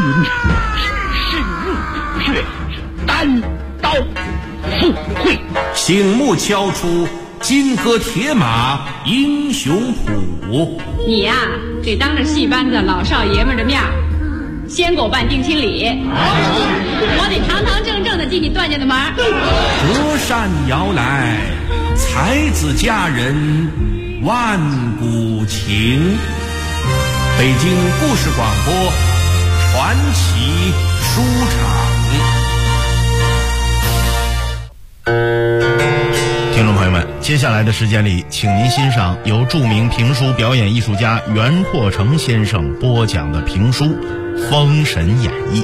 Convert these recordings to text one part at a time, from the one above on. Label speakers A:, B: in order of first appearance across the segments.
A: 云，只是怒血，单刀赴会。
B: 醒目敲出金戈铁马英雄谱。
C: 你呀，这当着戏班子老少爷们的面，先给我办定亲礼，我得堂堂正正的进你段家的门。
B: 隔山遥来，才子佳人万古情。北京故事广播传奇书场。
D: 听众朋友们，接下来的时间里，请您欣赏由著名评书表演艺术家袁阔成先生播讲的评书《封神演义》。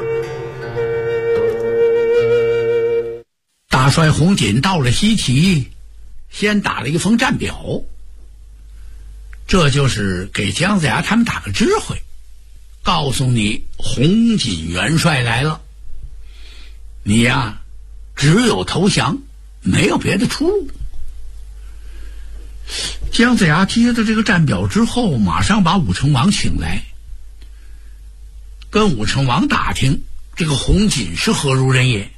E: 大帅洪锦到了西岐，先打了一封战表，这就是给姜子牙他们打个知会，告诉你洪锦元帅来了，你呀只有投降，没有别的出路。姜子牙接到这个战表之后，马上把武成王请来，跟武成王打听这个洪锦是何如人也。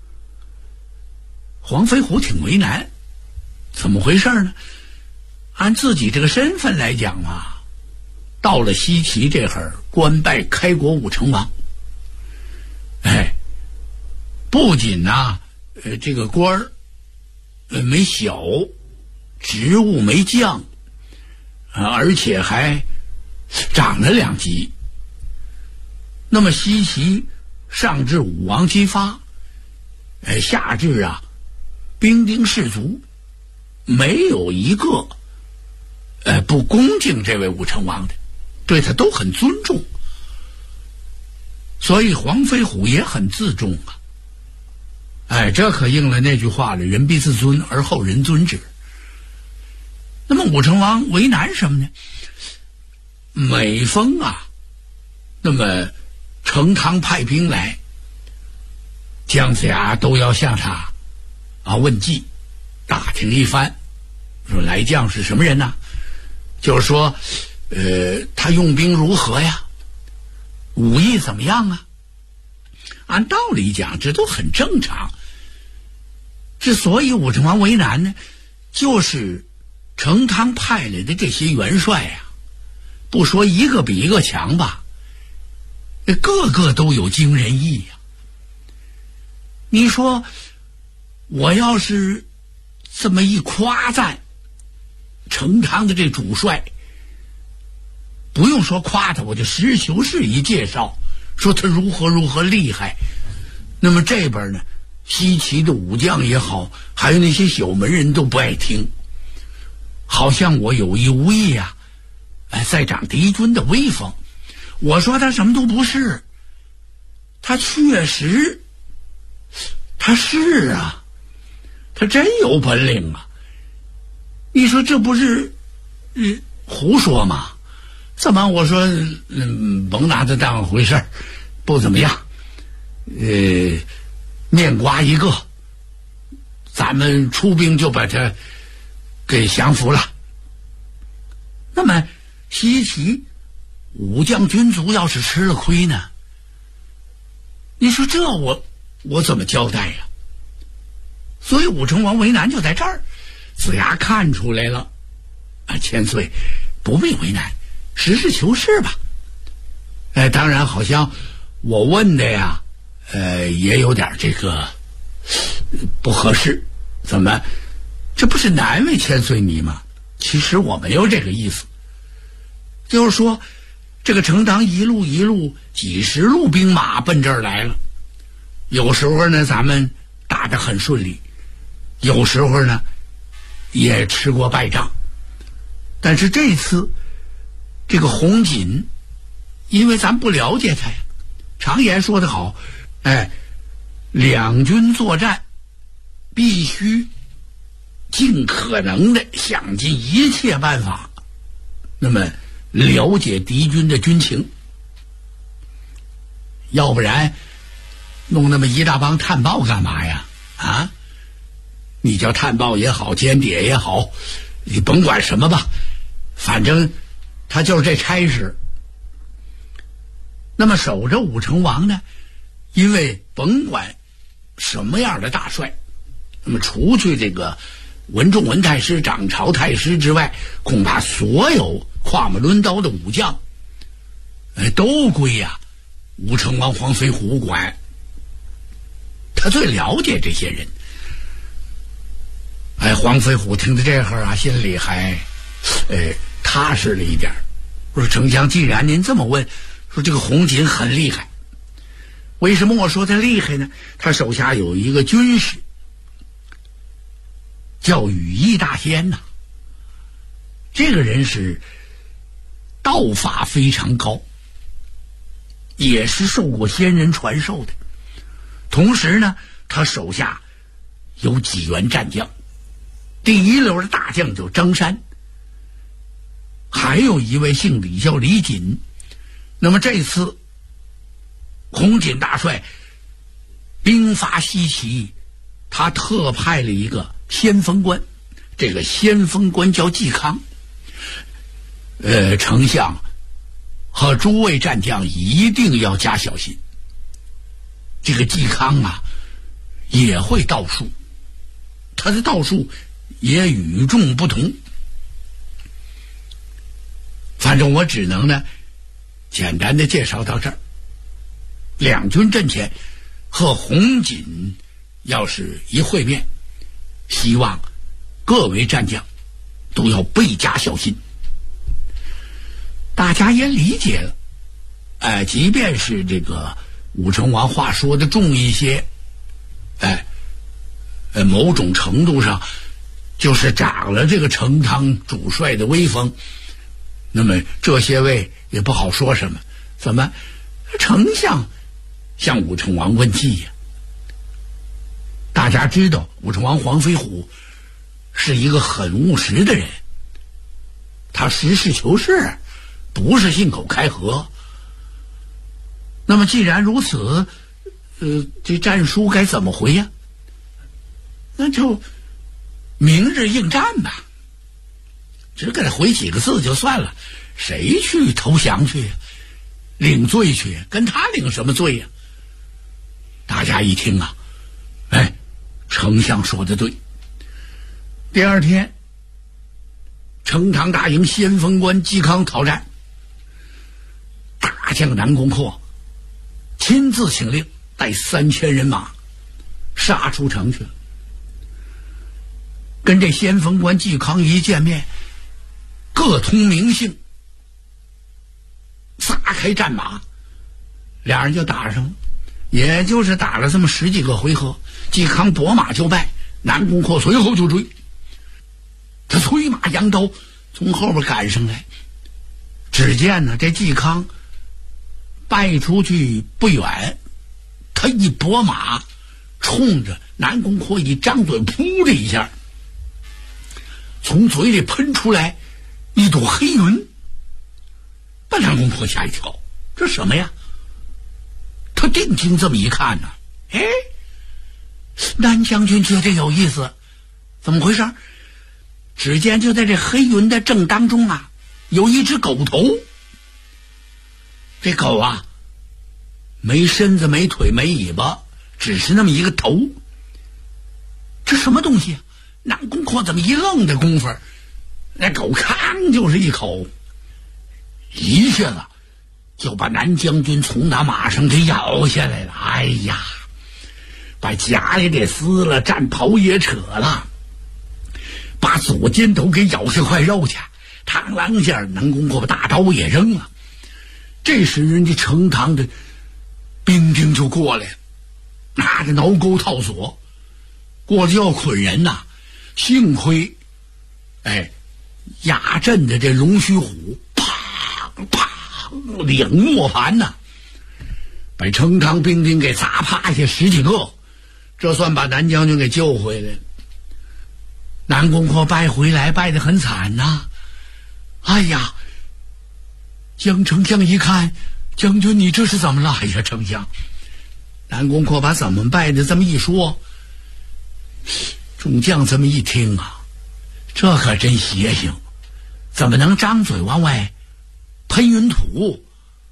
E: 黄飞虎挺为难，怎么回事呢？按自己这个身份来讲嘛，到了西岐这会儿，官拜开国武成王，不仅这个官儿没小，职务没降，而且还涨了2级。那么西岐上至武王姬发，下至兵丁士卒，没有一个不恭敬这位武成王的，对他都很尊重。所以黄飞虎也很自重这可应了那句话了，人必自尊而后人尊之。那么武成王为难什么呢？每逢那么成汤派兵来，姜子牙都要向他问计，打听一番，说来将是什么人呢？就是说他用兵如何呀，武艺怎么样啊？按道理讲这都很正常。之所以武成王为难呢，就是成汤派来的这些元帅不说一个比一个强吧，个个都有惊人意你说我要是这么一夸赞成汤的这主帅，不用说夸他，我就实事求是一介绍，说他如何如何厉害，那么这边呢，西岐的武将也好，还有那些小门人都不爱听，好像我有意无意在长敌军的威风。我说他什么都不是，他确实他是他真有本领你说这不是胡说吗？怎么我说甭拿他当回事，不怎么样，面瓜一个，咱们出兵就把他给降服了。那么西岐武将军卒要是吃了亏呢，你说这我怎么交代呀？所以武成王为难就在这儿。子牙看出来了千岁不必为难，实事求是吧。当然好像我问的也有点这个不合适，怎么这不是难为千岁你吗？其实我没有这个意思，就是说这个成汤一路几十路兵马奔这儿来了，有时候呢咱们打得很顺利，有时候呢也吃过败仗，但是这次这个洪锦，因为咱不了解他呀，常言说得好，两军作战必须尽可能的想尽一切办法，那么了解敌军的军情，要不然弄那么一大帮探报干嘛呀？你叫探报也好，间谍也好，你甭管什么吧，反正他就是这差事。 那么守着武成王呢，因为甭管什么样的大帅，那么除去这个文仲文太师、掌朝太师之外，恐怕所有跨马抡刀的武将，都归武成王黄飞虎管。他最了解这些人。黄飞虎听到这会心里还踏实了一点。说丞相，既然您这么问，说这个红锦很厉害。为什么我说他厉害呢？他手下有一个军师叫羽翼大仙呐，这个人是道法非常高，也是受过仙人传授的。同时呢，他手下有几员战将，第一流的大将叫张山，还有一位姓李叫李锦。那么这次红锦大帅兵发西岐，他特派了一个先锋官，这个先锋官叫嵇康。丞相和诸位战将一定要加小心。这个嵇康也会道术，他的道术也与众不同。反正我只能简单的介绍到这儿。两军阵前和红锦要是一会面，希望各位战将都要倍加小心。大家也理解了，即便是这个武成王话说的重一些，某种程度上就是长了这个成汤主帅的威风，那么这些位也不好说什么。怎么丞相向武成王问计呀？大家知道武成王黄飞虎是一个很务实的人，他实事求是，不是信口开河。那么既然如此，这战书该怎么回呀？那就明日应战吧，只给他回几个字就算了。谁去投降去领罪去，跟他领什么罪呀？大家一听丞相说的对。第二天，成汤大营先锋官嵇康讨战，大将南宫阔亲自请令，带3000人马杀出城去了。跟这先锋官嵇康一见面，各通名姓，撒开战马，俩人就打上了。也就是打了这么10几个回合，嵇康夺马就败，南宫阔随后就追。他催马扬刀从后边赶上来，只见这嵇康败出去不远，他一拨马冲着南宫阔一张嘴，噗的一下，从嘴里喷出来一朵黑云，把南宫阔吓一跳。这什么呀？他定睛这么一看南将军觉得有意思，怎么回事？只见就在这黑云的正当中有一只狗头。这狗没身子没腿没尾巴，只是那么一个头。这什么东西？南宫阔怎么一愣的功夫，那狗吭就是一口，一下子就把南将军从那马上给咬下来了。哎呀，把甲也给撕了，战袍也扯了，把左肩头给咬下块肉去。螳螂下，南宫阔把大刀也扔了。这时人家成汤的兵丁就过来了，拿着挠钩套索过来就要捆人幸亏压阵的这龙须虎啪啪两磨盘把成汤兵丁给砸趴下10几个，这算把南将军给救回来了。南宫阔败回来，败得很惨哎呀，江丞相一看，将军你这是怎么了？哎呀，丞相。南宫阔把怎么败的这么一说，众将这么一听这可真邪性，怎么能张嘴往外喷云土，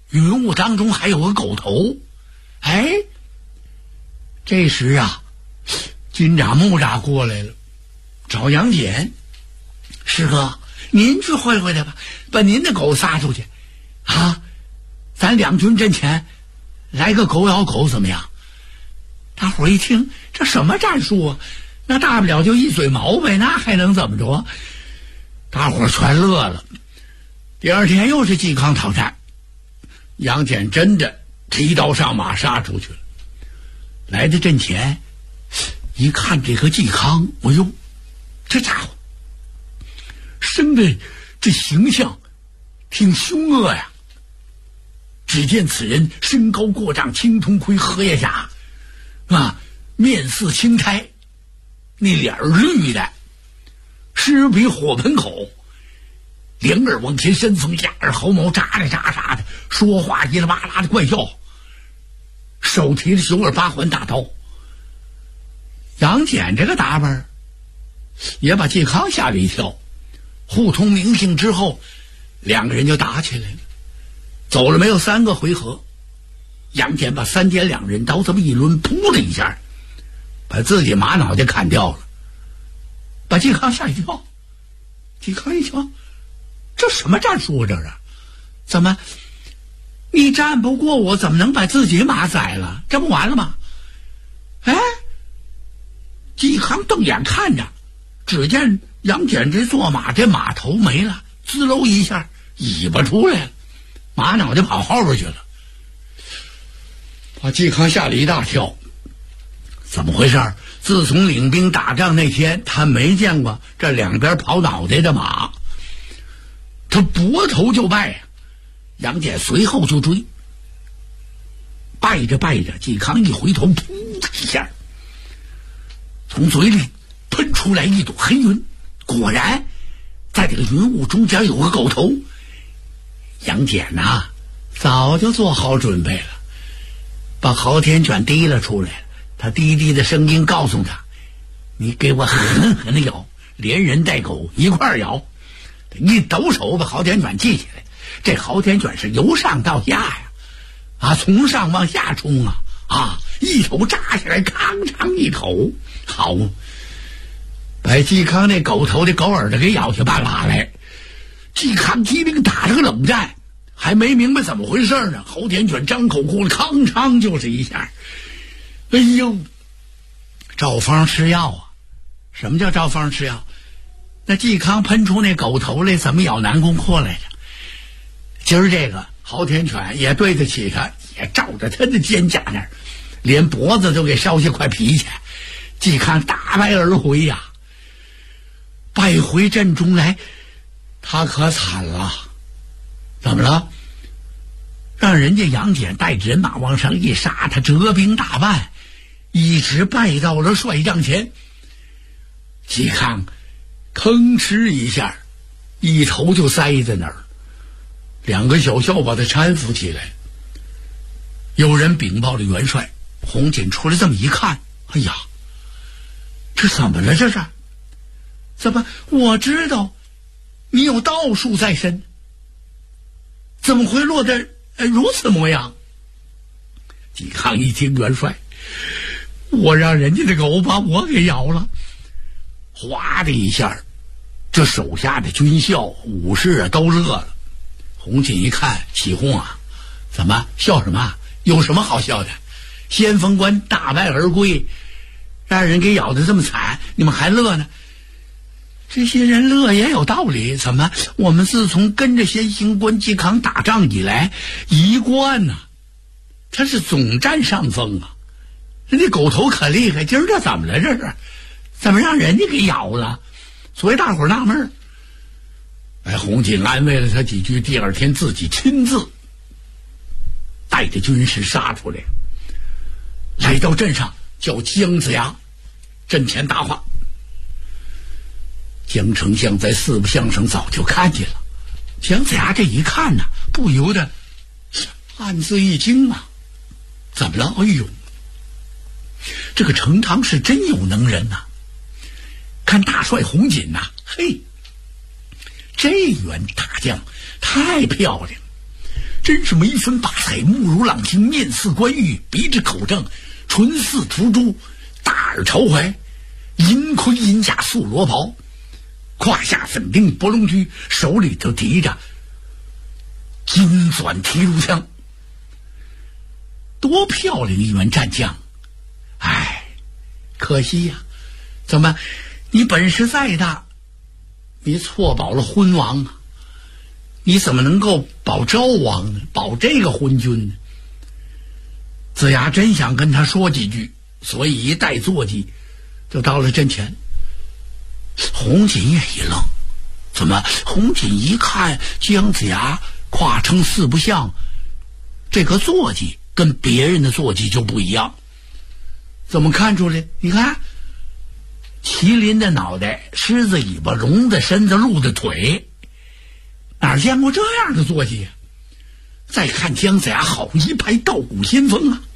E: 云雾当中还有个狗头。哎，这时啊，金吒木吒过来了，找杨戬：“师哥，您去会会他吧，把您的狗撒出去啊！咱两军阵前来个狗咬狗怎么样？”大伙儿一听，这什么战术啊？那大不了就一嘴毛呗，那还能怎么着？大伙儿全乐了。第二天又是嵇康讨战，杨戬真的提刀上马杀出去了。来到阵前一看，这个嵇康，哎呦，这家伙生的这形象挺凶恶呀。只见此人身高过丈，青铜盔，荷叶甲啊，面似青苔，那脸绿的，狮鼻火盆口，两耳往前伸，从下耳毫毛喳喳喳喳的，说话叽里吧啦的怪叫，手提着9耳8环大刀。杨戬这个打扮也把嵇康吓了一跳。互通名姓之后，两个人就打起来了。走了没有3个回合，杨戬把3点2人刀这么一抡，扑的一下把自己马脑袋砍掉了，把嵇康吓一跳。嵇康一瞧，这什么战术啊？这是怎么你战不过我，怎么能把自己马宰了？这不完了吗？哎，嵇康瞪眼看着，只见杨戬这坐马，这马头没了，滋溜一下尾巴出来了，马脑袋跑后边去了，把嵇康吓了一大跳。怎么回事？自从领兵打仗那天，他没见过这两边跑脑袋的马，他拨头就拜呀。杨戬随后就追，拜着拜着，嵇康一回头，噗的一下，从嘴里喷出来一朵黑云，果然在这个云雾中间有个狗头。杨戬呐，早就做好准备了，把昊天卷提了出来。他低低的声音告诉他：“你给我狠狠的咬，连人带狗一块咬。”一抖手把昊天卷系起来，这昊天卷是由上到下呀，从上往下冲一头扎下来，康长一口，好，把嵇康那狗头的狗耳朵给咬下半拉来。嵇康机灵打了个冷战，还没明白怎么回事呢，昊天卷张口过来，康长就是一下。哎呦，照方吃药啊！什么叫照方吃药？那嵇康喷出那狗头来，怎么咬南宫阔来着？今儿这个昊天犬也对得起他，也照着他的肩胛那儿，连脖子都给烧下块皮去。嵇康大败而回呀，败回阵中来，他可惨了。怎么了？让人家杨戬带着人马往上一杀，他折兵大半，一直败到了帅帐前。嵇康吭哧一下，一头就栽在那儿，两个小校把他搀扶起来。有人禀报了元帅，红锦出来这么一看，哎呀，这怎么了？这是怎么？我知道你有道术在身，怎么会落得如此模样？嵇康一听，元帅，我让人家的狗把我给咬了。哗的一下，这手下的军校武士都乐了。红锦一看起哄啊，怎么笑什么？有什么好笑的？先锋官大败而归，让人给咬得这么惨，你们还乐呢？这些人乐也有道理，怎么我们自从跟着先行官嵇康打仗以来，一贯呢，他是总占上风啊。人家狗头可厉害，今儿这怎么了？这是怎么让人家给咬了？所以大伙儿纳闷。红锦安慰了他几句，第二天自己亲自带着军士杀出来，来到镇上，叫姜子牙阵前答话。姜丞相在四不像上早就看见了，姜子牙这一看呢，不由得暗自一惊啊！怎么了？哎呦，这个程唐是真有能人呐！看大帅红锦呐，嘿，这员大将太漂亮， 真是眉分八彩，目如朗星，面似冠玉，鼻至口正，唇似涂朱，大耳朝怀，银盔银甲素罗袍，胯下粉钉博龙驹，手里头提着金钻提炉枪，多漂亮一员战将！哎，可惜呀，怎么你本事再大，你错保了昏王啊？你怎么能够保昭王呢？保这个昏君呢？子牙真想跟他说几句，所以一带坐骑就到了阵前。红锦也一愣，怎么红锦一看姜子牙跨称四不像，这个坐骑跟别人的坐骑就不一样。怎么看出来？你看，麒麟的脑袋，狮子尾巴，龙的身子，鹿的腿，哪儿见过这样的坐骑呀？再看姜子牙，好一派道骨仙风啊！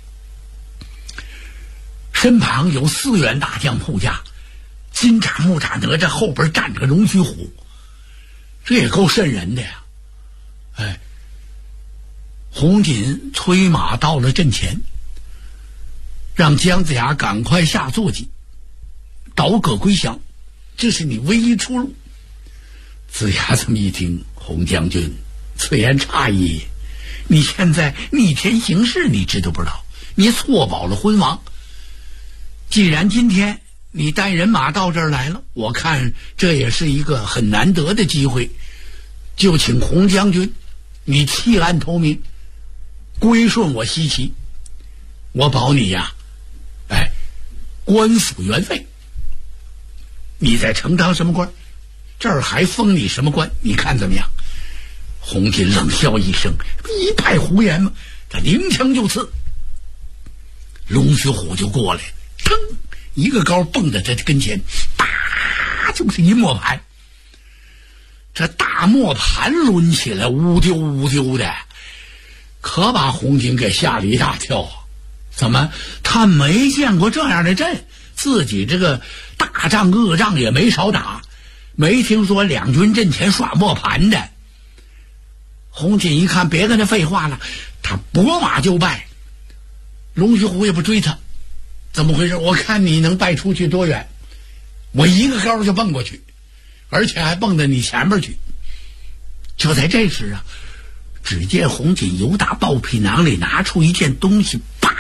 E: 身旁有4员大将护驾，金吒、木吒、哪吒，后边站着龙须虎，这也够瘆人的呀！哎，红锦催马到了阵前，让姜子牙赶快下坐骑，倒戈归降，这是你唯一出路。子牙这么一听，红将军，此言差矣，你现在逆天行事，你知道不知道？你错保了昏王。既然今天你带人马到这儿来了，我看这也是一个很难得的机会，就请红将军你弃暗投明，归顺我西岐，我保你呀，官府原费。你在城当什么官？这儿还封你什么官？你看怎么样？红锦冷笑一声，一派胡言嘛！他领枪就刺，龙须虎就过来，腾一个高蹦在他跟前，啪就是一磨盘。这大磨盘抡起来，乌丢乌丢的，可把红锦给吓了一大跳。怎么他没见过这样的阵？自己这个大仗恶仗也没少打，没听说两军阵前耍磨盘的。红锦一看，别跟他废话了，他拨马就拜。龙须虎也不追他，怎么回事？我看你能拜出去多远？我一个高就蹦过去，而且还蹦到你前面去。就在这时啊，只见红锦由打豹皮囊里拿出一件东西，啪，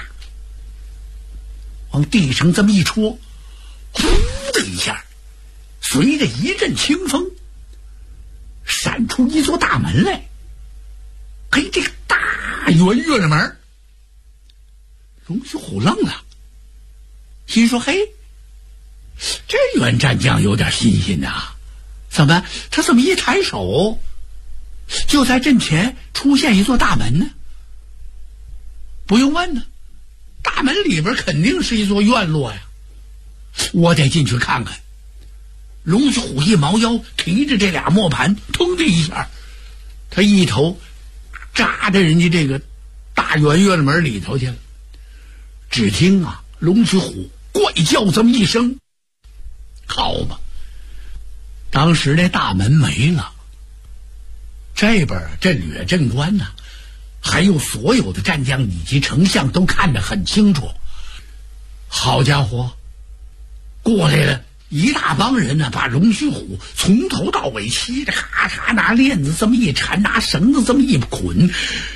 E: 往地上这么一戳，呼的一下，随着一阵清风，闪出一座大门来。嘿，这个大圆月的门，龙须虎愣了，心说：嘿，这员战将有点新鲜呐！怎么他怎么一抬手，就在阵前出现一座大门呢？不用问呢，大门里边肯定是一座院落呀！我得进去看看。龙须虎一猫腰，提着这俩磨盘，腾的一下，他一头扎在人家这个大圆月的门里头去了。只听啊，龙须虎怪叫这么一声，好吧，当时那大门没了，这边阵略阵官呢，还有所有的战将以及丞相都看得很清楚。好家伙，过来了一大帮人呢，把龙须虎从头到尾骑着，咔嚓拿链子这么一缠，拿绳子这么一捆，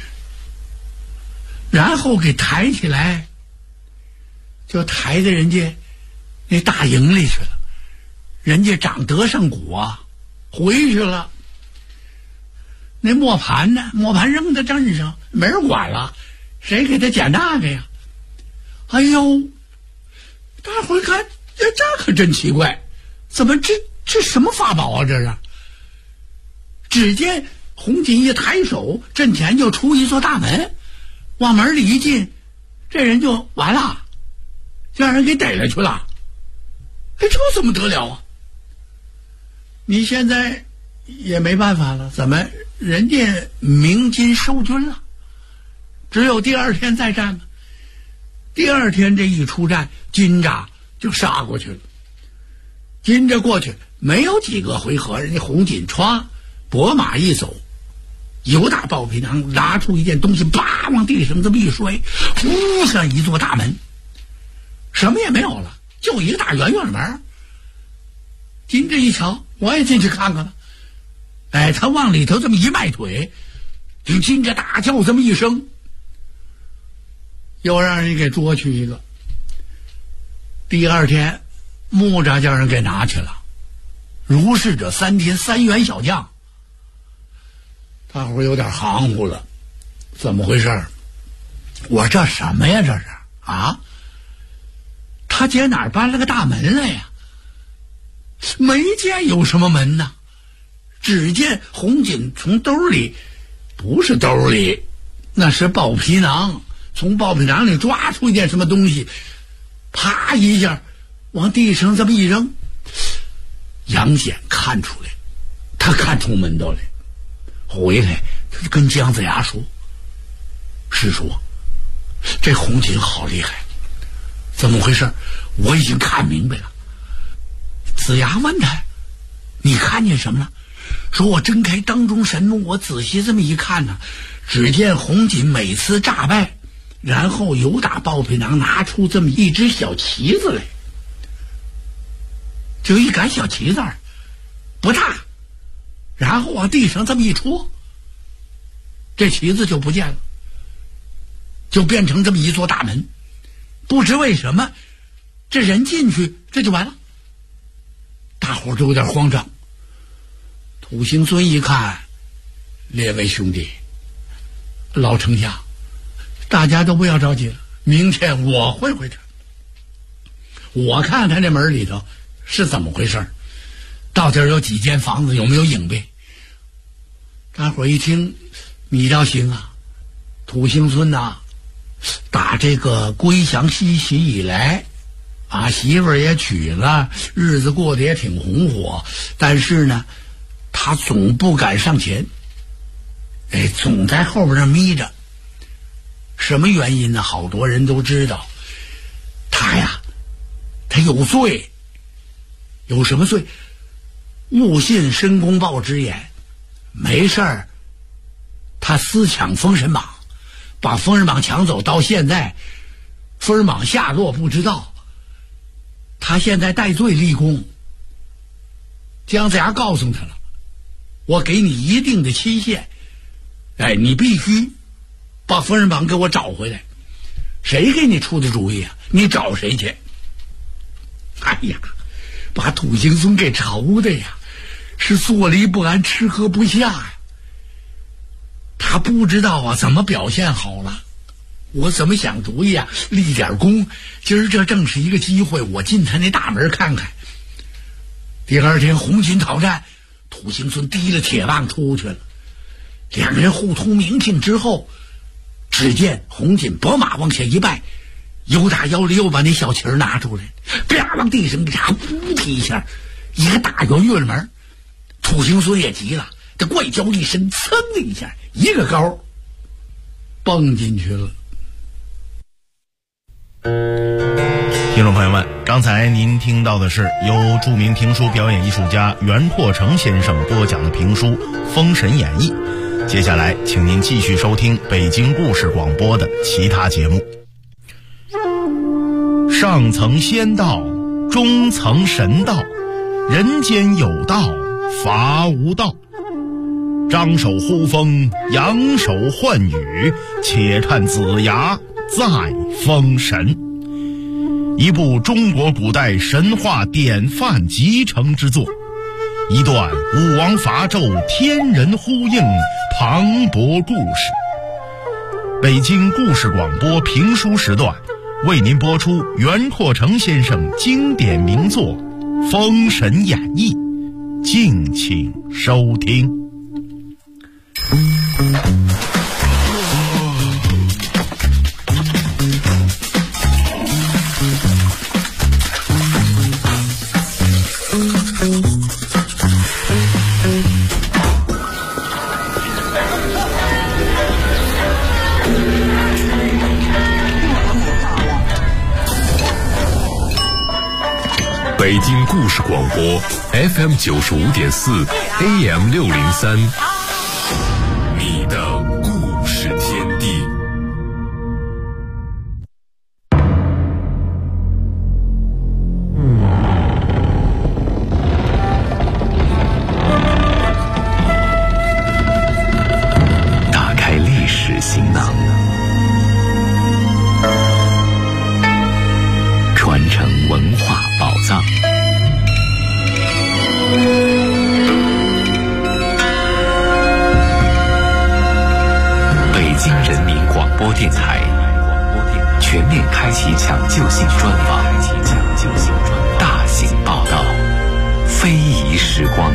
E: 然后给抬起来，就抬在人家那大营里去了。人家长德胜谷啊，回去了。那磨盘呢？磨盘扔在镇上，没人管了，谁给他捡那个呀？哎呦，大伙儿看，这可真奇怪，怎么这什么法宝啊？这是。只见红锦一抬手，阵前就出一座大门，往门里一进，这人就完了，就让人给逮了去了。哎，这怎么得了啊？你现在也没办法了，怎么人家鸣金收军了？只有第二天再战了。第二天这一出战，金吒就杀过去了。金吒过去没有几个回合，人家红锦歘，拨马一走， 有打爆皮囊，拿出一件东西，啪往地上这么一摔，呼像一座大门，什么也没有了，就一个大圆圆的门。金这一瞧，我也进去看看了。哎，他往里头这么一迈腿，就金着大叫这么一声，又让人给捉去一个。第二天，木吒叫人给拿去了。如是者3天3员小将。大伙有点含糊了，怎么回事？我说这什么呀？这是啊？他姐哪儿搬了个大门来呀？没见有什么门呢，只见红锦从兜里，不是兜里，那是包皮囊，从包皮囊里抓出一件什么东西，啪一下往地上这么一扔。杨戬看出来，他看出门道来，回来他就跟姜子牙说：“师叔，这红锦好厉害，怎么回事？我已经看明白了。”子牙问他：“你看见什么了？”说：“我睁开当中神目，我仔细这么一看呢，只见红锦每次诈败，然后由打包皮囊拿出这么一只小旗子来，就一杆小旗子不大，然后往地上这么一戳，这旗子就不见了，就变成这么一座大门。不知为什么，这人进去这就完了。大伙都有点慌张。土行孙一看，列位兄弟，老丞相，大家都不要着急了，明天我会回去，我看他这门里头是怎么回事，到底有几间房子，有没有影壁。大伙一听，你倒行啊，土行孙呐，打这个归降西岐以来啊，媳妇儿也娶了，日子过得也挺红火，但是呢他总不敢上前，哎，总在后边那眯着。什么原因呢？好多人都知道，他呀，他有罪。有什么罪？误信申公豹之言，没事儿，他私抢封神榜，把封神榜抢走，到现在封神榜下落不知道，他现在戴罪立功。姜子牙告诉他了，我给你一定的期限，哎，你必须把封神榜给我找回来。谁给你出的主意啊？你找谁去？哎呀，把土行孙给愁的呀，是坐立不安，吃喝不下呀。他不知道啊怎么表现好了，我怎么想主意啊，立点功，今儿这正是一个机会，我进他那大门看看。第二天红锦讨战，土行孙提了铁棒出去了，两人互通名姓之后，只见红锦拨马往下一拜，由打腰里又把那小旗儿拿出来，啪往地上一插，噗一下，一个大圆月门。土行孙也急了，这怪叫一声，噌的一下，一个高蹦进去了。
D: 听众朋友们，刚才您听到的是由著名评书表演艺术家袁拓成先生播讲的评书《封神演义》。接下来请您继续收听北京故事广播的其他节目。上层仙道，中层神道，人间有道，伐无道。张手呼风，扬手唤雨，且看子牙再封神。一部中国古代神话典范集成之作，一段武王伐纣天人呼应磅礴故事。北京故事广播评书时段为您播出袁拓成先生经典名作《封神演义》，敬请收听。
F: 北京故事广播 FM 95.4 AM 603，你的故事天地。
G: 打开历史行囊，传承文化宝藏。北京人民广播电台全面开启抢救性专访，大型报道，非遗时光。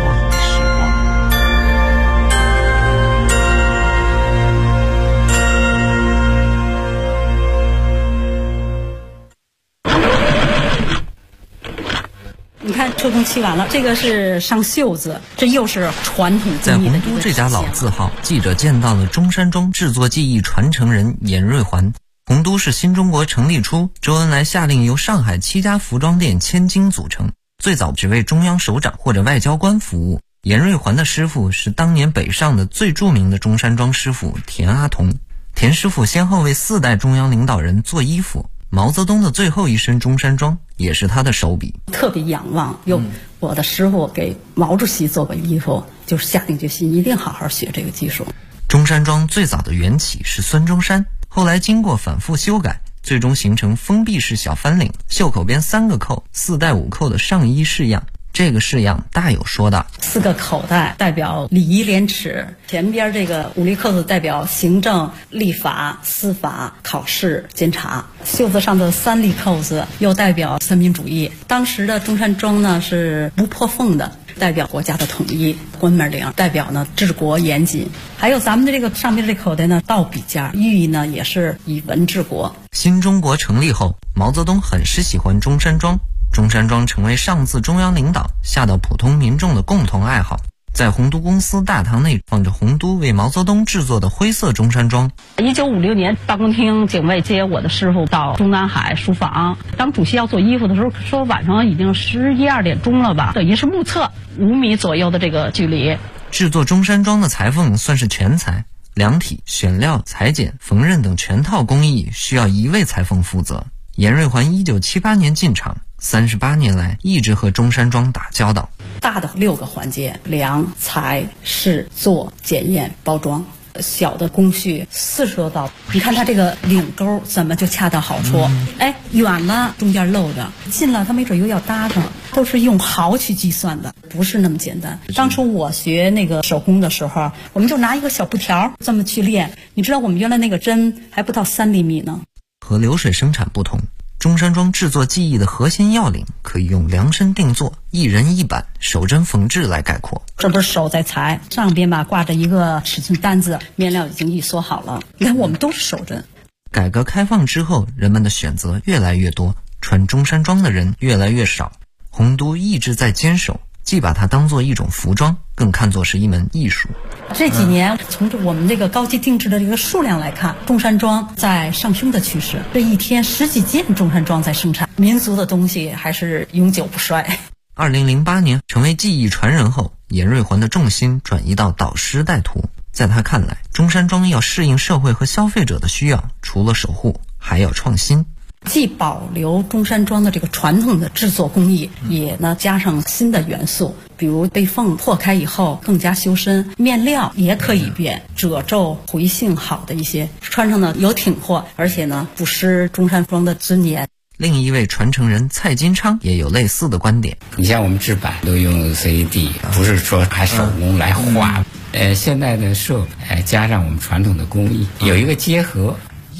H: 你看秋冬期完了，这个是上袖子，这又是传统
I: 在洪都这家老字号，记者见到了中山装制作技艺传承人严瑞环。洪都是新中国成立初，周恩来下令由上海7家服装店千金组成，最早只为中央首长或者外交官服务。严瑞环的师傅是当年北上的最著名的中山装师傅田阿童。田师傅先后为4代中央领导人做衣服，毛泽东的最后一身中山装也是他的手笔。
H: 特别仰望，我的师傅给毛主席做过衣服，就是下定决心一定好好学这个技术。
I: 中山装最早的缘起是孙中山，后来经过反复修改，最终形成封闭式小翻领，袖口边3个扣，4带5扣的上衣式样。这个式样大有说道
H: ，4个口袋代表礼仪廉耻，前边这个5粒扣子代表行政、立法、司法、考试、监察，袖子上的3粒扣子又代表三民主义。当时的中山装呢是不破缝的，代表国家的统一。关门领代表呢治国严谨，还有咱们的这个上面这口袋呢倒笔架，寓意呢也是以文治国。
I: 新中国成立后，毛泽东很是喜欢中山装，中山装成为上自中央领导下到普通民众的共同爱好。在洪都公司大堂内放着洪都为毛泽东制作的灰色中山装。
H: 1956年，办公厅警卫接我的师傅到中南海书房，当主席要做衣服的时候，说晚上已经11、12点钟了吧，等于是目测5米左右的这个距离。
I: 制作中山装的裁缝算是全才，量体、选料、裁剪、缝纫等全套工艺需要1位裁缝负责。严瑞环1978年进场，38年来一直和中山装打交道。
H: 大的6个环节：量、裁、试、做、检验、包装。小的工序40多道。你看它这个领钩怎么就恰到好处？远了中间露着，近了它没准又要搭上，都是用毫去计算的，不是那么简单。当初我学那个手工的时候，我们就拿一个小布条这么去练。你知道我们原来那个针还不到3厘米呢。
I: 和流水生产不同，中山装制作技艺的核心要领可以用量身定做、一人一板、手针缝制来概括。
H: 这不是手在裁，上边吧挂着一个尺寸单子，面料已经一缩好了。你看我们都是手针。
I: 改革开放之后，人们的选择越来越多，穿中山装的人越来越少。洪都一直在坚守，既把它当作一种服装，更看作是一门艺术。
H: 这几年从我们这个高级定制的这个数量来看，中山装在上升的趋势。这一天10几件中山装在生产，民族的东西还是永久不衰。
I: 2008年成为技艺传人后，严瑞环的重心转移到导师带徒。在他看来，中山装要适应社会和消费者的需要，除了守护，还要创新。
H: 既保留中山装的这个传统的制作工艺，也呢加上新的元素，比如被缝破开以后更加修身，面料也可以变，褶皱回性好的一些，穿上呢有挺阔，而且呢不失中山装的尊严。
I: 另一位传承人蔡金昌也有类似的观点。
J: 你像我们制版都用 CAD， 不是说还手工来画。现在的设备加上我们传统的工艺，有一个结合。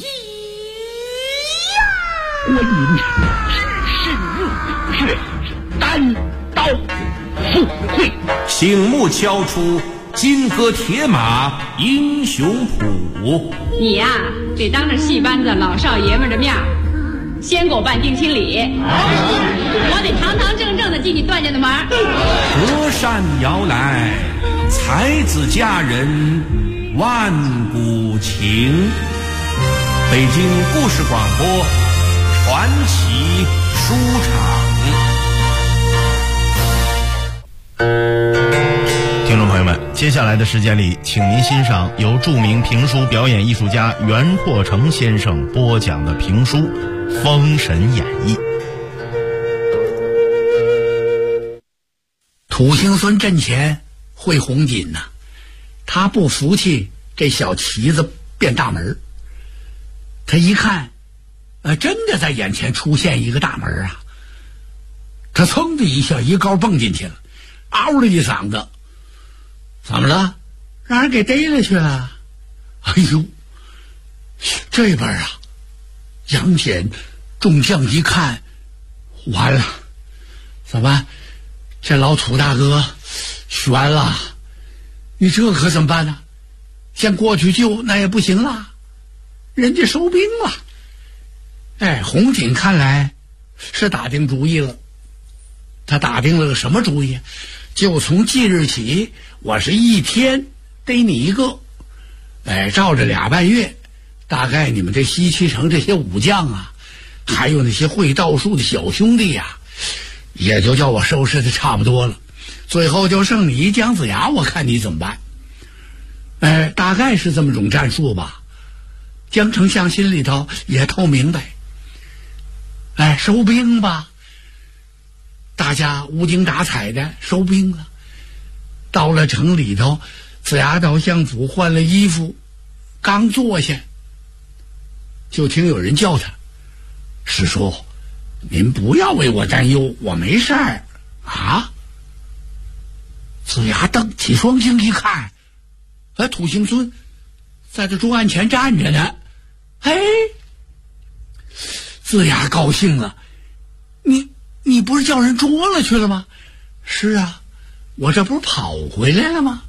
A: 观音知事入却单刀赴会，
B: 醒目敲出金戈铁马英雄谱。
C: 你呀，得当着戏班子老少爷们的面先给我办定亲礼，我得堂堂正正的进你段家的门。
B: 河山摇来，才子佳人万古情。北京故事广播传奇书场。
D: 听众朋友们， 接下来的时间里，请您欣赏由著名评书表演艺术家袁阔成先生播讲的评书《封神演义》。
E: 土行孙阵前会红锦呐，他不服气这小旗子变大门，他一看，真的在眼前出现一个大门啊！他噌的一下一高蹦进去了，嗷了一嗓子。怎么了？让人给逮了去了？哎呦，这边啊，杨戬众将一看，完了，怎么？这老土大哥悬了，你这可怎么办呢？先过去救那也不行了，人家收兵了。哎，红锦看来是打定主意了。他打定了个什么主意？就从即日起，我是一天逮你一个，照着2半月，大概你们这西岐城这些武将啊，还有那些会道术的小兄弟呀，也就叫我收拾的差不多了。最后就剩你一姜子牙，我看你怎么办？大概是这么种战术吧。江丞相心里头也透明白，收兵吧。大家无精打采的收兵了。到了城里头，子牙到相府换了衣服，刚坐下，就听有人叫他：“师叔，您不要为我担忧，我没事儿啊。”子牙瞪起双睛一看，土行孙在这桌案前站着呢。子牙高兴了：“你不是叫人捉了去了吗？”“是啊，我这不是跑回来了吗？”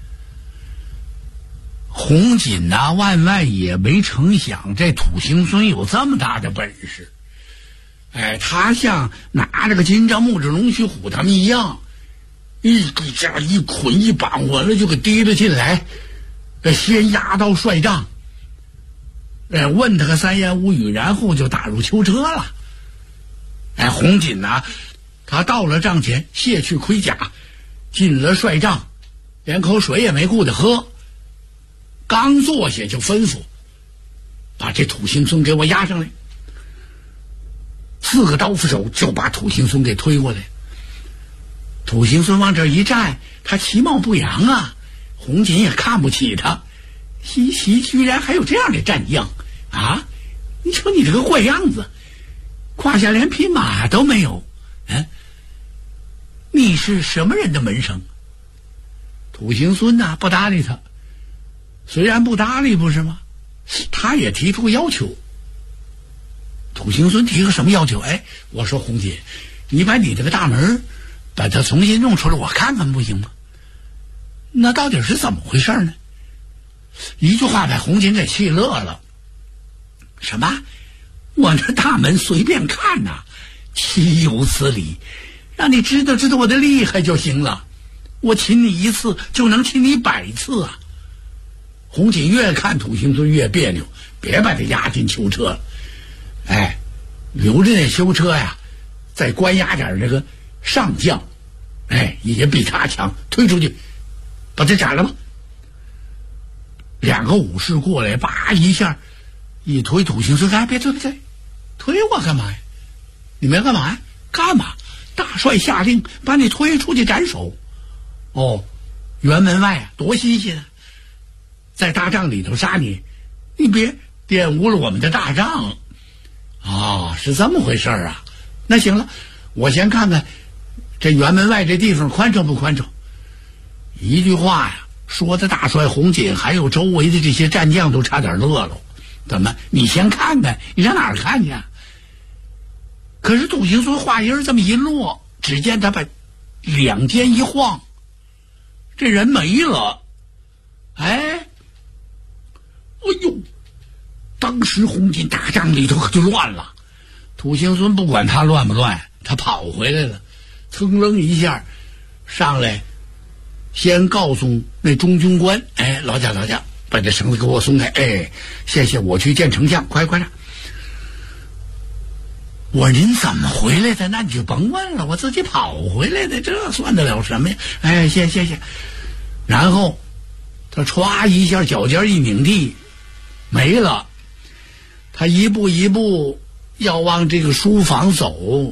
E: 红锦呐，万也没成想这土行孙有这么大的本事。他像拿着个金吒、木吒、龙须虎他们一样，这样一捆一绑，完了就给提了进来，先押到帅帐，问他个3言5语，然后就打入囚车了。红锦呐，他到了帐前，卸去盔甲，进了帅帐，连口水也没顾得喝，刚坐下就吩咐：“把这土行孙给我押上来。”4个刀斧手就把土行孙给推过来。土行孙往这一站，他其貌不扬啊，红锦也看不起他，西岐居然还有这样的战将啊！你瞅你这个怪样子，胯下连匹马都没有。你是什么人的门生？土行孙呐，不搭理他。虽然不搭理不是吗？他也提出个要求。土行孙提个什么要求？我说红姐，你把你这个大门把它重新弄出来，我看看不行吗？那到底是怎么回事呢？一句话把红锦给气乐了。什么？我这大门随便看呐，岂有此理？让你知道我的厉害就行了。我擒你一次就能擒你100次啊！红锦越看土行孙越别扭，别把他押进囚车了。留着那囚车呀，再关押点这个上将，也比他强，推出去，把他斩了吧。2个武士过来，叭一下一推土行孙，别推，推我干嘛呀？你们要干嘛呀？干嘛？大帅下令把你推出去斩首。辕门外啊，多新鲜啊！在大帐里头杀你，你别玷污了我们的大帐。是这么回事啊？那行了，我先看看这辕门外这地方宽敞不宽敞。一句话呀，说的大帅红锦还有周围的这些战将都差点乐了。怎么？你先看看，你上哪儿看去啊？可是土行孙话音这么一落，只见他把两肩一晃，这人没了。哎呦！当时红锦大帐里头可就乱了。土行孙不管他乱不乱，他跑回来了，噌楞一下上来，先告诉那中军官：“劳驾，把这绳子给我松开。谢谢，我去见丞相，快点。”我说您怎么回来的？那你就甭问了，我自己跑回来的，这算得了什么呀？谢谢。 然后他歘一下脚尖一拧地，没了。他一步一步要往这个书房走，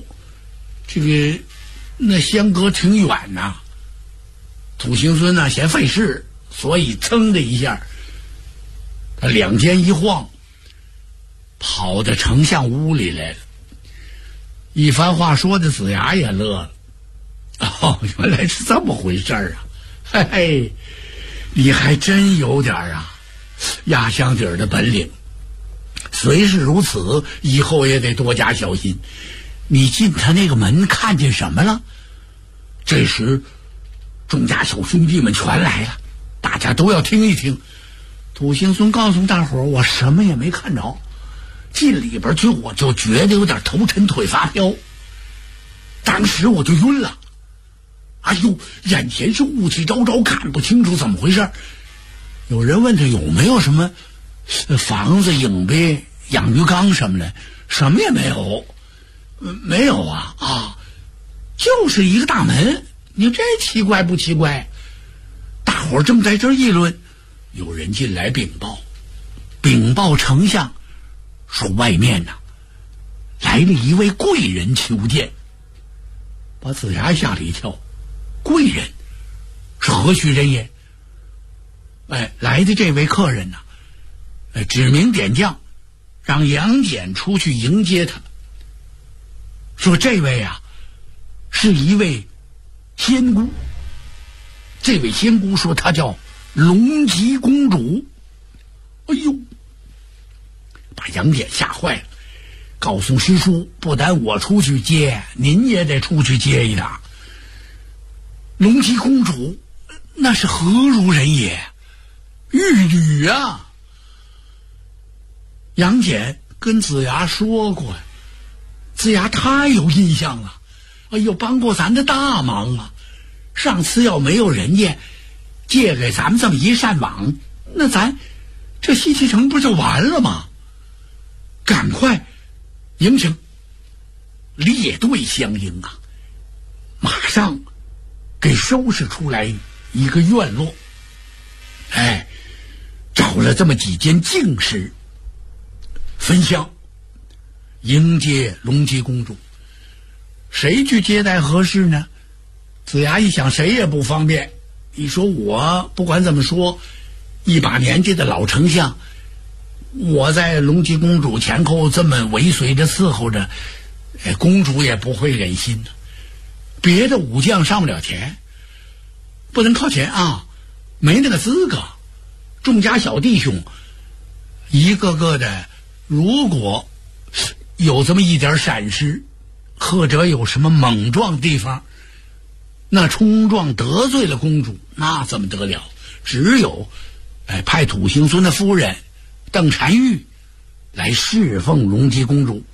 E: 那相隔挺远呐。土行孙呢嫌费事，所以噌的一下，他两肩一晃，跑到丞相屋里来了。一番话说的子牙也乐了，哦，原来是这么回事啊！嘿嘿，你还真有点压箱底儿的本领。虽是如此，以后也得多加小心。你进他那个门看见什么了？这时众家小兄弟们全来了，大家都要听一听。土行孙告诉大伙儿，我什么也没看着，进里边去我就觉得有点头沉腿发飘，当时我就晕了。哎呦，眼前是雾气昭昭，看不清楚怎么回事。有人问他有没有什么房子、影壁、养鱼缸什么的，什么也没有。没有啊，就是一个大门。你这奇怪不奇怪？大伙儿正在这议论，有人进来禀报丞相，说外面来了一位贵人求见。把子牙吓了一跳，贵人是何许人也？来的这位客人指名点将，让杨戬出去迎接他。说这位是一位仙姑，这位仙姑说她叫龙吉公主。哎呦，把杨戬吓坏了，告诉师叔，不但我出去接，您也得出去接一趟。龙吉公主那是何如人也？玉女啊！杨戬跟子牙说过，子牙太有印象了。哎呦，帮过咱的大忙啊！上次要没有人家借给咱们这么一扇网，那咱这西岐城不就完了吗？赶快迎请，列队相迎啊！马上给收拾出来一个院落，找了这么几间净室，焚香迎接龙吉公主。谁去接待合适呢？子牙一想，谁也不方便。你说我不管怎么说，一把年纪的老丞相，我在龙吉公主前后这么尾随着伺候着，公主也不会忍心的。别的武将上不了前，不能靠前啊，没那个资格。众家小弟兄一个个的，如果有这么一点闪失，或者有什么莽撞地方，那冲撞得罪了公主，那怎么得了？只有派土行孙的夫人邓婵玉来侍奉龙吉公主。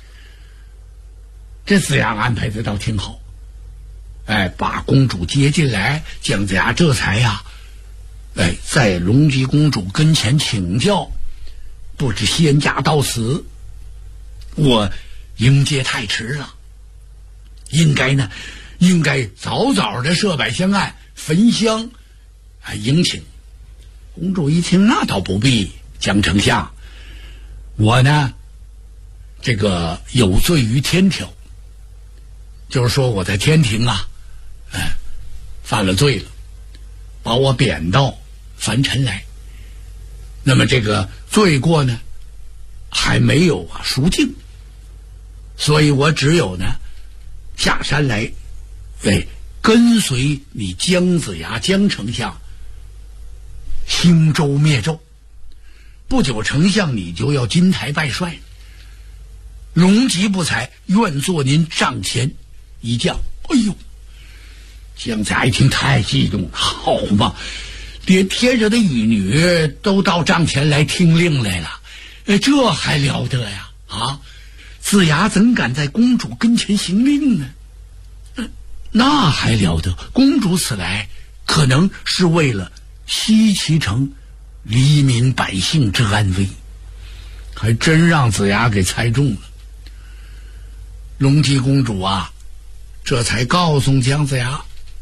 E: 这子牙安排的倒挺好，把公主接进来，姜子牙这才在龙吉公主跟前请教，不知仙家到此，我迎接太迟了，应该早早的设摆香案，焚香迎请。公主一听，那倒不必，姜丞相，我呢这个有罪于天条，就是说我在天庭犯了罪了，把我贬到凡尘来。那么这个罪过呢还没有赎尽，所以我只有下山来跟随你姜子牙姜丞相兴周灭纣。不久丞相你就要金台拜帅，龙吉不才，愿做您帐前一将。哎呦，姜子牙一听太激动了，好嘛，连天上的玉女都到帐前来听令来了，这还了得呀！子牙怎敢在公主跟前行令呢？那还了得！公主此来可能是为了西岐城黎民百姓之安危，还真让子牙给猜中了。龙吉公主这才告诉姜子牙，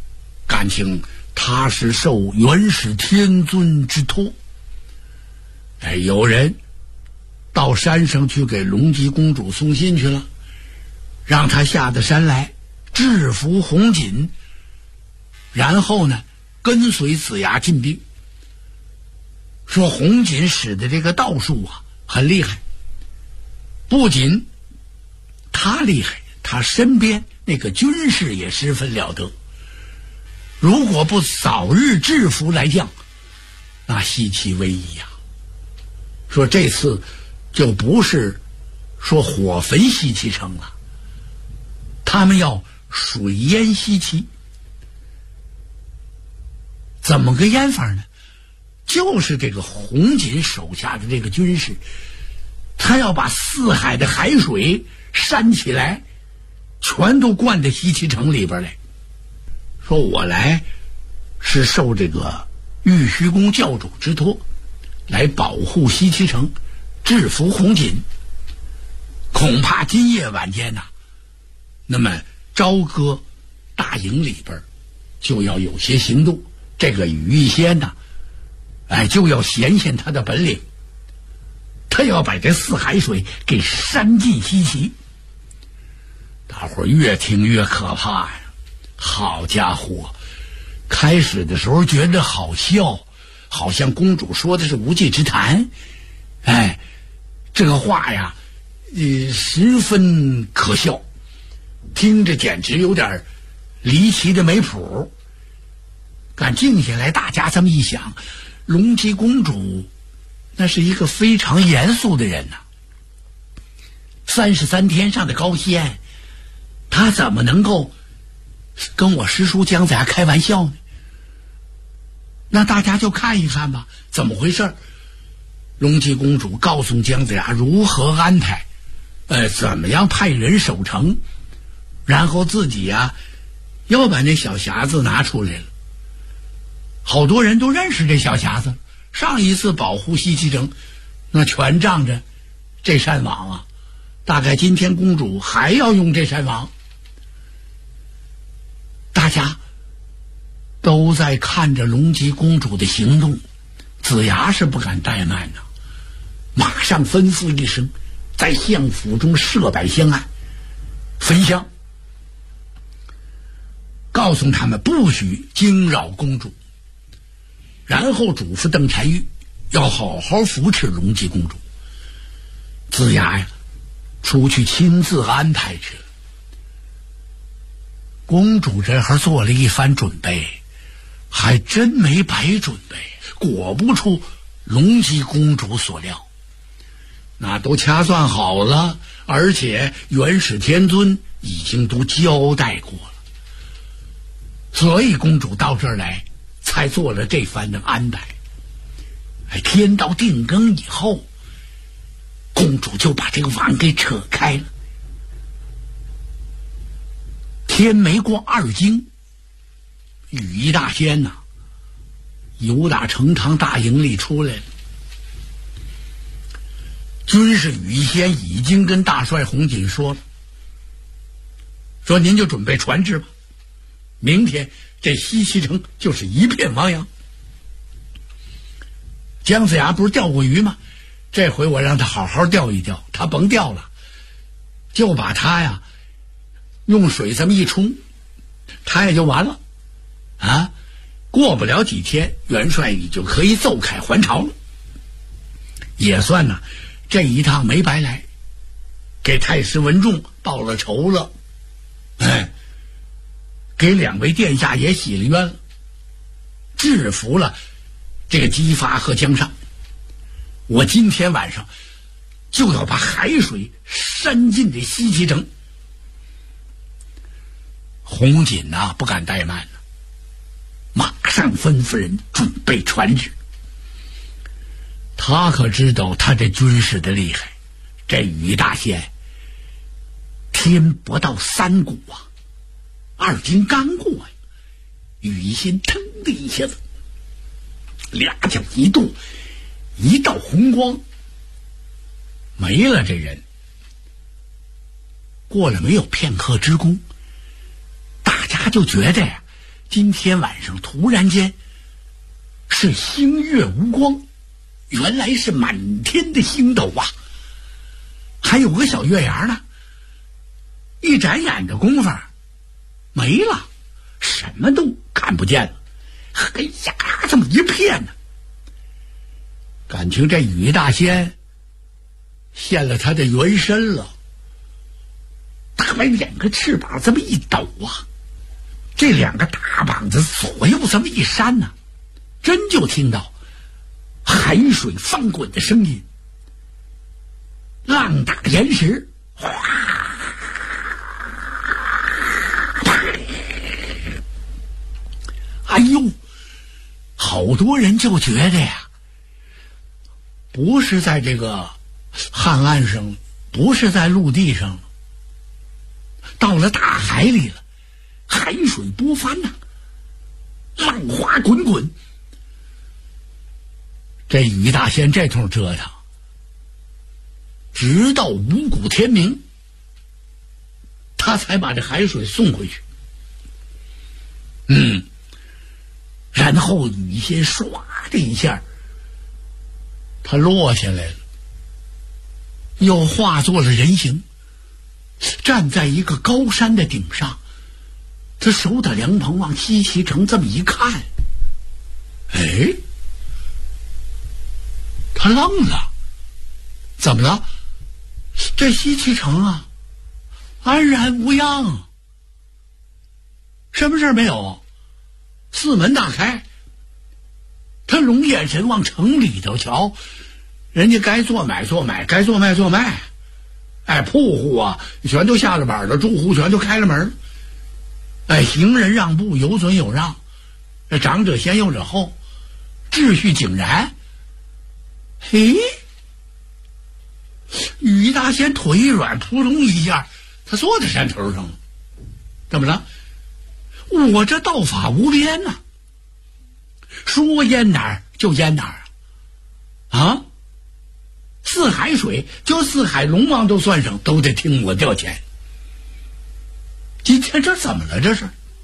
E: 感情他是受元始天尊之托。有人到山上去给隆吉公主送信去了，让她下得山来制服红锦，然后呢跟随子牙进兵。说红锦使的这个道术啊很厉害，不仅他厉害，他身边那个军士也十分了得。如果不早日制服来将，那西岐危矣呀。说这次就不是说火焚西岐城了，他们要水淹西岐。怎么个淹法呢？就是这个红锦手下的这个军士，他要把四海的海水煽起来，全都灌在西岐城里边来。说我来是受这个玉虚宫教主之托，来保护西岐城，制服红锦。恐怕今夜晚间呐，那么朝歌大营里边就要有些行动。这个羽翼仙呐，就要显现他的本领，他要把这四海水给煽进西岐。大伙儿越听越可怕呀！好家伙，开始的时候觉得好笑，好像公主说的是无稽之谈，这个话呀，十分可笑，听着简直有点离奇的没谱。敢静下来，大家这么一想，隆吉公主那是一个非常严肃的人呐，33天上的高仙，她怎么能够跟我师叔姜子牙开玩笑呢？那大家就看一看吧，怎么回事？隆吉公主告诉姜子牙如何安排，怎么样派人守城，然后自己呀要把那小匣子拿出来了。好多人都认识这小匣子，上一次保护西岐城，那全仗着这扇网啊。大概今天公主还要用这扇网。大家都在看着隆吉公主的行动，子牙是不敢怠慢呐，马上吩咐一声，在相府中设摆香案，焚香，告诉他们不许惊扰公主。然后嘱咐邓婵玉要好好扶持隆吉公主。子牙呀出去亲自安排去了。公主这会儿做了一番准备，还真没白准备，果不出隆吉公主所料，那都掐算好了，而且元始天尊已经都交代过了，所以公主到这儿来才做了这番的安排。天到定更以后，公主就把这个网给扯开了。天没过2更，羽翼大仙呐由打成堂大营里出来了。军师羽翼仙已经跟大帅红锦说了，说您就准备传旨吧，明天这西岐城就是一片汪洋。姜子牙不是钓过鱼吗？这回我让他好好钓一钓，他甭钓了，就把他呀用水这么一冲，他也就完了啊！过不了几天，元帅你就可以奏凯还朝了。也算呢，这一趟没白来，给太师文仲报了仇了，给2位殿下也洗了冤了，制服了这个姬发和姜尚。我今天晚上就要把海水煽进这西岐城。红锦呐不敢怠慢了，马上吩咐人准备传旨。他可知道他这军事的厉害，这羽翼大仙天不到3鼓啊，2更刚过呀，羽翼仙腾的一下子2脚一动，一道红光没了。这人过了没有片刻之功，大家就觉得呀， 今天晚上突然间是星月无光，原来是满天的星斗啊，还有个小月牙呢。一眨眼的功夫没了，什么都看不见了。哎呀，这么一片呢，感情这羽大仙现了他的原身了。大白两个翅膀这么一抖啊，这两个大膀子左右这么一扇呢，真就听到海水翻滚的声音，浪打岩石，哗！哎呦，好多人就觉得呀，不是在这个旱岸上，不是在陆地上，到了大海里了，海水波翻呐，浪花滚滚。这羽大仙这通折腾，直到五谷天明，他才把这海水送回去。然后雨仙唰的一下，他落下来了，又化作了人形，站在一个高山的顶上。他手打凉棚往西岐城这么一看，哎，他愣了，怎么了？这西岐城啊，安然无恙，什么事没有？四门大开，他龙眼神往城里头瞧，人家该做买做买，该做卖做卖，哎，铺户啊全都下了板了，住户全都开了门，哎，行人让步，有准有让，长者先幼者后，秩序井然。嘿，羽大仙腿一软，扑通一下，他坐在山头上了。怎么了？我这道法无边呐，说淹哪儿就淹哪儿啊！四海水，就四海龙王都算上，都得听我调遣。今天这怎么了？这是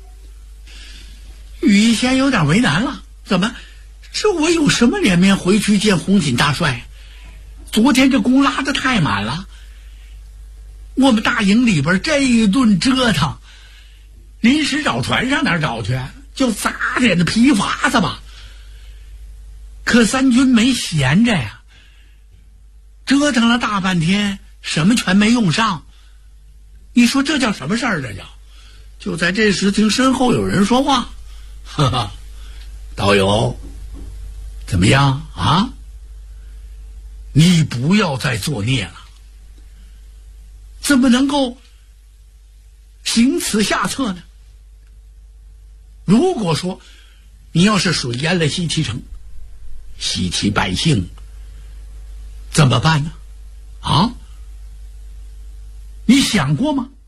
E: 羽仙有点为难了，怎么？这我有什么脸面回去见红锦大帅？昨天这弓拉得太满了，我们大营里边这一顿折腾，临时找船上哪儿找去？就撒点的皮筏子吧。可三军没闲着呀，折腾了大半天，什么全没用上。你说这叫什么事儿？这叫……就在这时，听身后有人说话：“哈哈，道友，怎么样啊？你不要再作孽了，怎么能够行此下策呢？如果说你要是水淹了西岐城，西岐百姓怎么办呢？啊？你想过吗？”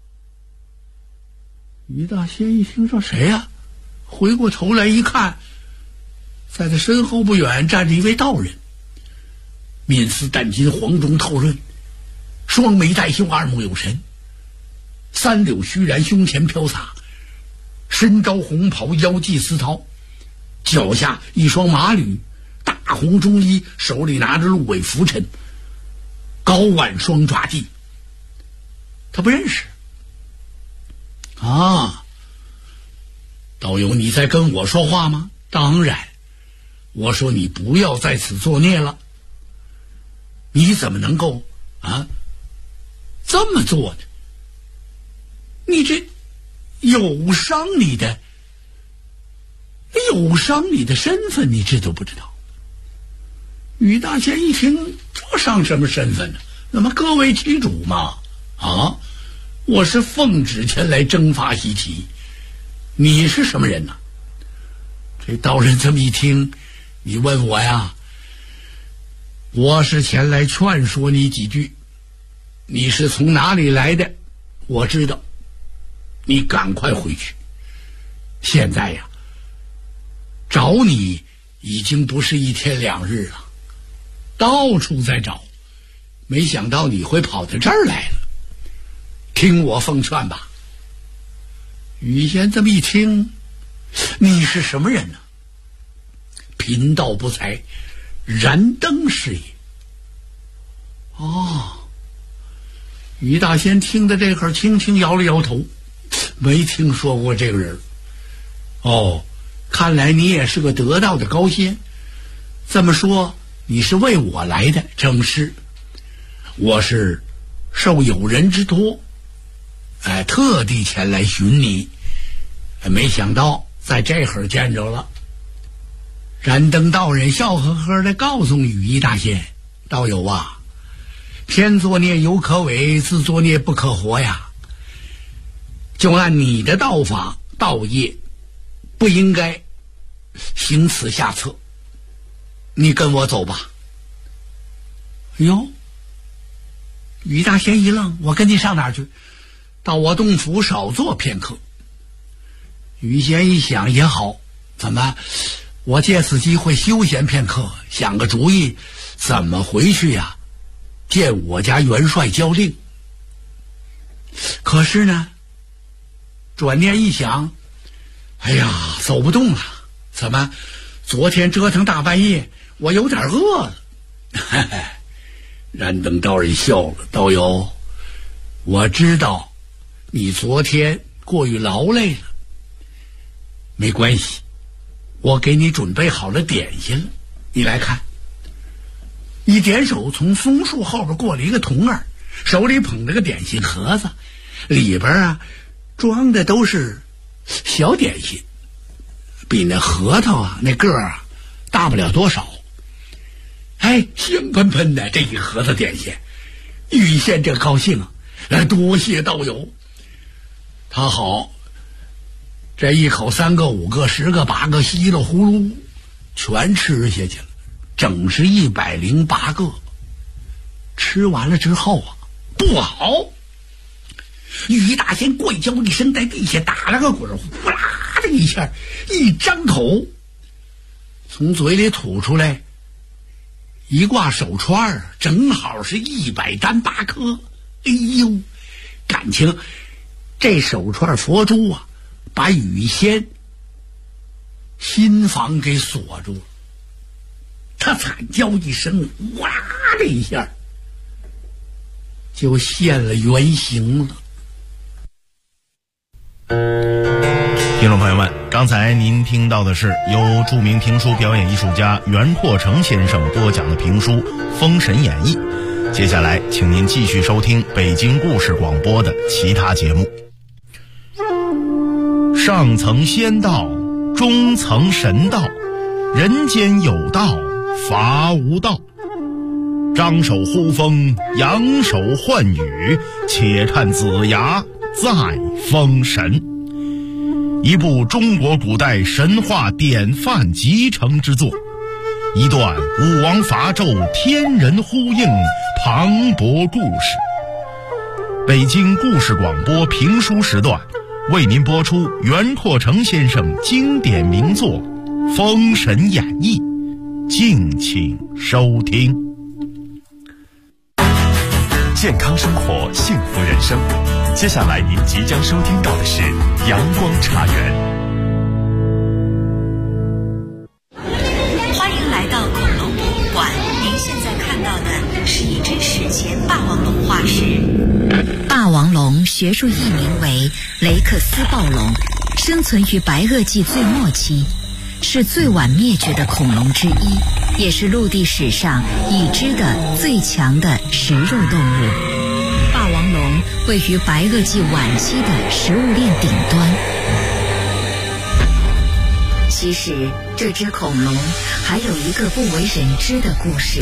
E: 于大仙一听说谁呀，回过头来一看，在他身后不远站着一位道人，面似淡金，黄中透润，双眉带秀，二目有神，三绺虚髯，胸前飘洒，身着红袍，腰系丝绦，脚下一双马履，大红中衣，手里拿着鹿尾拂尘，高挽双抓髻。他不认识啊。道友，你在跟我说话吗？当然，我说你不要在此作孽了。你怎么能够这么做呢？你这有伤你的身份，你知道不知道？于大仙一听，这伤什么身份呢？那么各为其主嘛，我是奉旨前来征伐西岐，你是什么人呢？这道人这么一听，你问我呀，我是前来劝说你几句。你是从哪里来的？我知道，你赶快回去。现在呀，找你已经不是一天两日了，到处在找，没想到你会跑到这儿来了。听我奉劝吧。羽仙这么一听， 你是什么人呢？贫道不才，燃灯是也。哦，于大仙听到这会儿，轻轻摇了摇头，没听说过这个人。哦，看来你也是个得道的高仙。这么说，你是为我来的？正是，我是受友人之托，特地前来寻你，没想到在这会儿见着了。燃灯道人笑呵呵地告诉羽衣大仙：“道友啊，天作孽犹可违，自作孽不可活呀。就按你的道法道业，不应该行此下策。你跟我走吧。”哎呦，羽衣大仙一愣：“我跟你上哪儿去？到我洞府少坐片刻。”羽仙一想也好，怎么我借此机会休闲片刻，想个主意，怎么回去呀？见我家元帅交令。可是呢，转念一想，哎呀，走不动了。怎么昨天折腾大半夜，我有点饿了。燃灯道人笑了：“道友，我知道你昨天过于劳累了，没关系，我给你准备好了点心了，你来看。”一点手，从松树后边过来一个童儿，手里捧着个点心盒子，里边装的都是小点心，比那核桃那个大不了多少。香喷喷的这一盒子点心，羽仙这高兴多谢道友。他好，这一口3个5个10个8个，稀里呼噜全吃下去了，整是108个。吃完了之后不好，羽衣大仙怪叫一声，在地下打了个滚，呼啦的一下，一张口，从嘴里吐出来一挂手串，正好是108颗。哎呦，感情这手串佛珠把羽仙心房给锁住了。他惨叫一声，哇的一下就现了原形了。
D: 听众朋友们，刚才您听到的是由著名评书表演艺术家袁阔成先生播讲的评书《封神演义》。接下来请您继续收听北京故事广播的其他节目。上层仙道，中层神道，人间有道，伐无道。张手呼风，扬手唤雨，且看子牙再封神。一部中国古代神话典范集成之作，一段武王伐纣天人呼应磅礴故事。北京故事广播评书时段为您播出袁阔成先生经典名作《封神演义》，敬请收听。
F: 健康生活，幸福人生。接下来您即将收听到的是阳光茶园。
K: 欢迎来到恐龙博物馆，您现在看到的是一只史前霸王龙化石。霸王龙学术译名为雷克斯暴龙，生存于白垩纪最末期，是最晚灭绝的恐龙之一，也是陆地史上已知的最强的食肉动物。霸王龙位于白垩纪晚期的食物链顶端。其实这只恐龙还有一个不为人知的故事。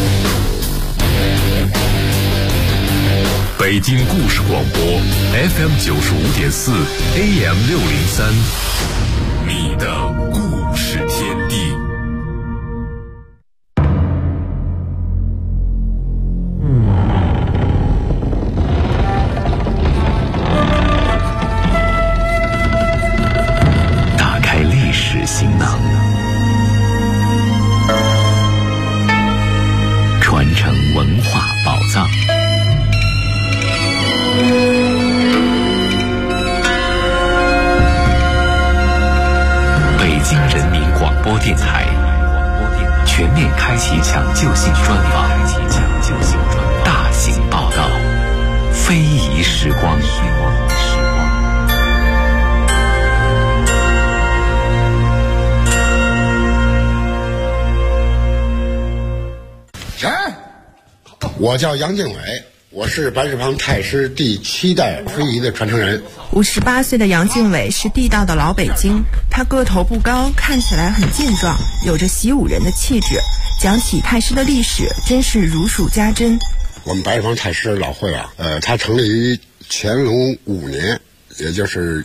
F: 北京故事广播 FM 95.4 AM 603，你的故事天地。
G: 打开历史行囊，传承文化宝藏。 播电台全面开启抢救性专访，大型报道，非遗时光。
L: 我叫杨敬伟，我是白纸坊太师第7代非遗的传承人。
M: 58岁的杨敬伟是地道的老北京，他个头不高，看起来很健壮，有着习武人的气质。讲起太师的历史，真是如数家珍。
L: 我们白纸坊太师老会啊，它成立于乾隆5年，也就是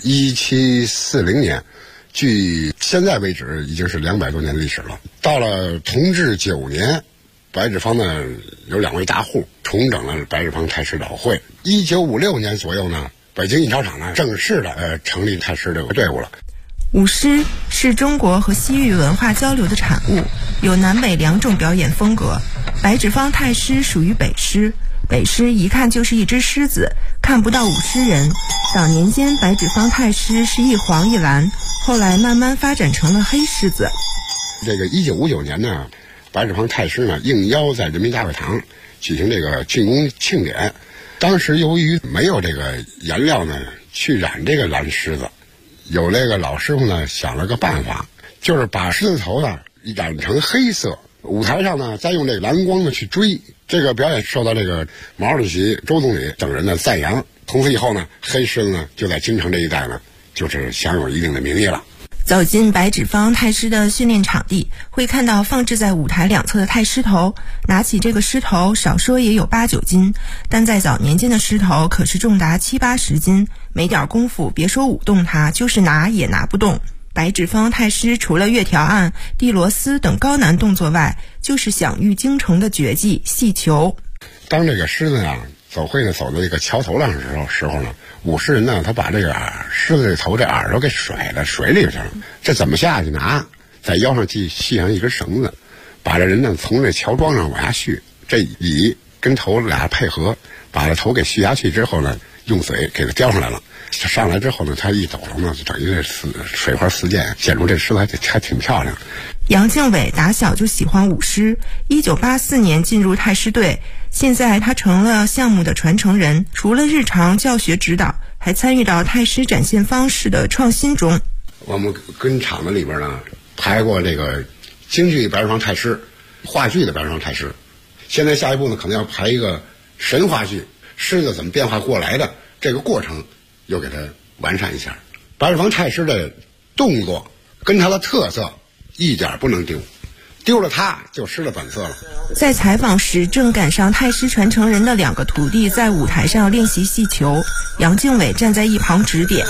L: 1740年，距现在为止已经是200多年的历史了。到了同治9年。白纸坊呢有2位大户重整了白纸坊太师老会。1956年左右呢，北京印钞厂呢正式的成立太师这个队伍了。
M: 舞狮是中国和西域文化交流的产物，有南北2种表演风格。白纸坊太师属于北狮，北狮一看就是一只狮子，看不到舞狮人。早年间白纸坊太师是一黄一蓝，后来慢慢发展成了黑狮子。
L: 这个1959年呢，白纸坊太师呢应邀在人民大会堂举行这个竣工庆典。当时由于没有这个颜料呢去染这个蓝狮子，有那个老师傅呢想了个办法，就是把狮子头呢染成黑色，舞台上呢再用这个蓝光呢去追。这个表演受到这个毛主席、周总理等人的赞扬。从此以后呢，黑狮子呢就在京城这一带呢就是享有一定的名义了。
M: 走进白纸坊太师的训练场地，会看到放置在舞台2侧的太师头。拿起这个狮头，少说也有8、9斤，但在早年间的狮头可是重达70、80斤，没点功夫，别说舞动它，就是拿也拿不动。白纸坊太师除了月条案、地螺丝等高难动作外，就是享誉京城的绝技戏球。
L: 当这个狮子啊走会呢走到这个桥头上的时候呢，舞狮人呢他把这个狮子的头这耳朵给甩到水里去了。这怎么下去拿？在腰上系上一根绳子，把这人呢从这桥桩上往下续，这尾跟头俩配合，把这头给续下去之后呢，用嘴给它叼上来了。上来之后呢，他一抖动呢，就等于这水花四溅，显出这狮子还挺漂亮。
M: 杨敬伟打小就喜欢舞狮，1984年进入太师队，现在他成了项目的传承人，除了日常教学指导，还参与到太师展现方式的创新中。
L: 我们跟厂子里边呢排过这个京剧白纸坊太师，话剧的白纸坊太师，现在下一步呢可能要排一个神话剧，狮子怎么变化过来的这个过程又给它完善一下。白纸坊太师的动作跟他的特色一点不能丢，丢了它就失了本色了。
M: 在采访时，正赶上太师传承人的2个徒弟在舞台上练习戏球，杨敬伟站在一旁指点。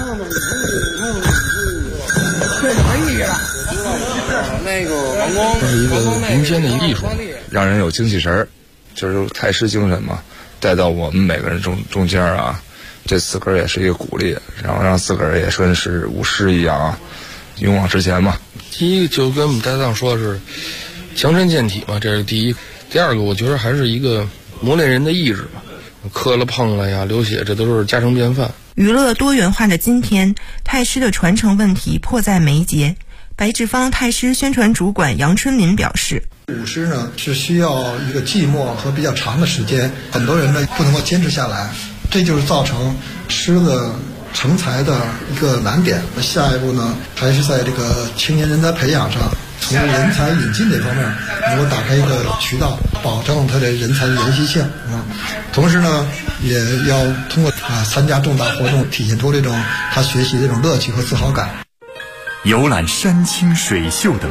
N: 那个王光是一个民间的艺术，让人有精气神儿，就是太师精神嘛，带到我们每个人中间啊，这自个儿也是一个鼓励，然后让自个儿也跟是舞狮一样啊，勇往直前嘛。第一个就跟我们搭档说的是强身健体嘛，这是第一。第二个我觉得还是一个磨练人的意志嘛，磕了碰了呀，流血，这都是家常便饭。
M: 娱乐多元化的今天，太师的传承问题迫在眉睫。白纸坊太师宣传主管杨春林表示，
O: 舞狮呢是需要一个寂寞和比较长的时间，很多人呢不能够坚持下来，这就是造成狮子成才的一个难点。下一步呢，还是在这个青年人才培养上，从人才引进这方面能够打开一个渠道，保证他的人才的延续性啊。同时呢，也要通过参加重大活动，体现出这种他学习这种乐趣和自豪感。
F: 游览山清水秀的